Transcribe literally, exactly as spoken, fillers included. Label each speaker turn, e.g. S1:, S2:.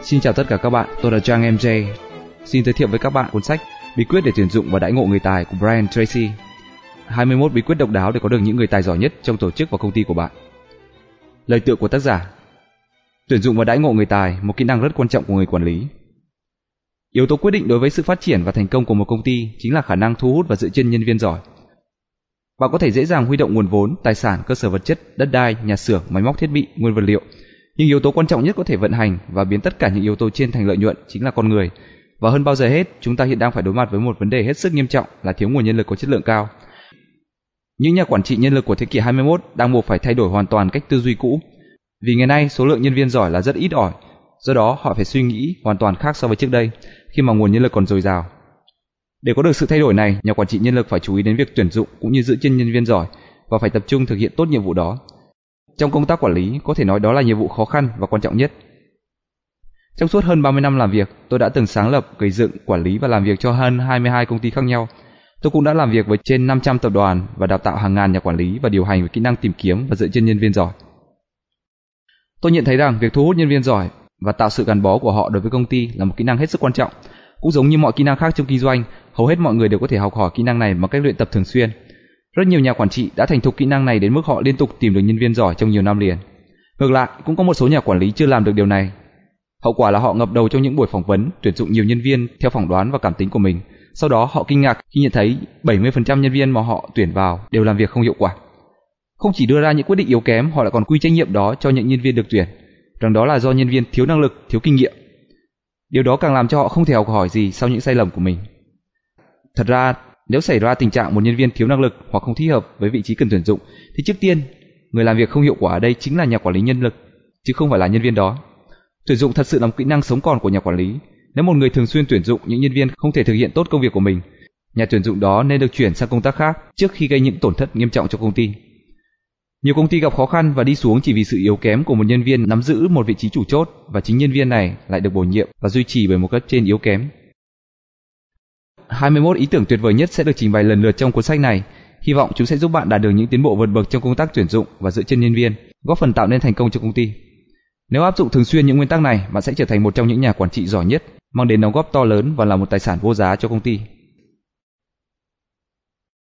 S1: Xin chào tất cả các bạn, tôi là Trang em jay. Xin giới thiệu với các bạn cuốn sách Bí quyết để tuyển dụng và đãi ngộ người tài của Brian Tracy. hai mươi mốt bí quyết độc đáo để có được những người tài giỏi nhất trong tổ chức và công ty của bạn. Lời tựa của tác giả: tuyển dụng và đãi ngộ người tài, một kỹ năng rất quan trọng của người quản lý. Yếu tố quyết định đối với sự phát triển và thành công của một công ty chính là khả năng thu hút và giữ chân nhân viên giỏi. Bạn có thể dễ dàng huy động nguồn vốn, tài sản, cơ sở vật chất, đất đai, nhà xưởng, máy móc thiết bị, nguyên vật liệu. Nhưng yếu tố quan trọng nhất có thể vận hành và biến tất cả những yếu tố trên thành lợi nhuận chính là con người. Và hơn bao giờ hết, chúng ta hiện đang phải đối mặt với một vấn đề hết sức nghiêm trọng là thiếu nguồn nhân lực có chất lượng cao. Những nhà quản trị nhân lực của thế kỷ hai mươi mốt đang buộc phải thay đổi hoàn toàn cách tư duy cũ. Vì ngày nay số lượng nhân viên giỏi là rất ít ỏi, do đó họ phải suy nghĩ hoàn toàn khác so với trước đây, khi mà nguồn nhân lực còn dồi dào. Để có được sự thay đổi này, nhà quản trị nhân lực phải chú ý đến việc tuyển dụng cũng như giữ chân nhân viên giỏi và phải tập trung thực hiện tốt nhiệm vụ đó. Trong công tác quản lý, có thể nói đó là nhiệm vụ khó khăn và quan trọng nhất. Trong suốt hơn ba mươi năm làm việc, tôi đã từng sáng lập, gây dựng, quản lý và làm việc cho hơn hai mươi hai công ty khác nhau. Tôi cũng đã làm việc với trên năm trăm tập đoàn và đào tạo hàng ngàn nhà quản lý và điều hành về kỹ năng tìm kiếm và giữ chân nhân viên giỏi. Tôi nhận thấy rằng việc thu hút nhân viên giỏi và tạo sự gắn bó của họ đối với công ty là một kỹ năng hết sức quan trọng. Cũng giống như mọi kỹ năng khác trong kinh doanh, hầu hết mọi người đều có thể học hỏi kỹ năng này bằng cách luyện tập thường xuyên. Rất nhiều nhà quản trị đã thành thục kỹ năng này đến mức họ liên tục tìm được nhân viên giỏi trong nhiều năm liền. Ngược lại, cũng có một số nhà quản lý chưa làm được điều này. Hậu quả là họ ngập đầu trong những buổi phỏng vấn, tuyển dụng nhiều nhân viên theo phỏng đoán và cảm tính của mình. Sau đó họ kinh ngạc khi nhận thấy bảy mươi phần trăm nhân viên mà họ tuyển vào đều làm việc không hiệu quả. Không chỉ đưa ra những quyết định yếu kém, họ lại còn quy trách nhiệm đó cho những nhân viên được tuyển, rằng đó là do nhân viên thiếu năng lực, thiếu kinh nghiệm. Điều đó càng làm cho họ không thể học hỏi gì sau những sai lầm của mình. Thật ra, nếu xảy ra tình trạng một nhân viên thiếu năng lực hoặc không thích hợp với vị trí cần tuyển dụng, thì trước tiên, người làm việc không hiệu quả ở đây chính là nhà quản lý nhân lực, chứ không phải là nhân viên đó. Tuyển dụng thật sự là một kỹ năng sống còn của nhà quản lý. Nếu một người thường xuyên tuyển dụng những nhân viên không thể thực hiện tốt công việc của mình, nhà tuyển dụng đó nên được chuyển sang công tác khác trước khi gây những tổn thất nghiêm trọng cho công ty. Nhiều công ty gặp khó khăn và đi xuống chỉ vì sự yếu kém của một nhân viên nắm giữ một vị trí chủ chốt, và chính nhân viên này lại được bổ nhiệm và duy trì bởi một cấp trên yếu kém. hai mươi mốt ý tưởng tuyệt vời nhất sẽ được trình bày lần lượt trong cuốn sách này. Hy vọng chúng sẽ giúp bạn đạt được những tiến bộ vượt bậc trong công tác tuyển dụng và giữ chân nhân viên, góp phần tạo nên thành công cho công ty. Nếu áp dụng thường xuyên những nguyên tắc này, bạn sẽ trở thành một trong những nhà quản trị giỏi nhất, mang đến đóng góp to lớn và là một tài sản vô giá cho công ty.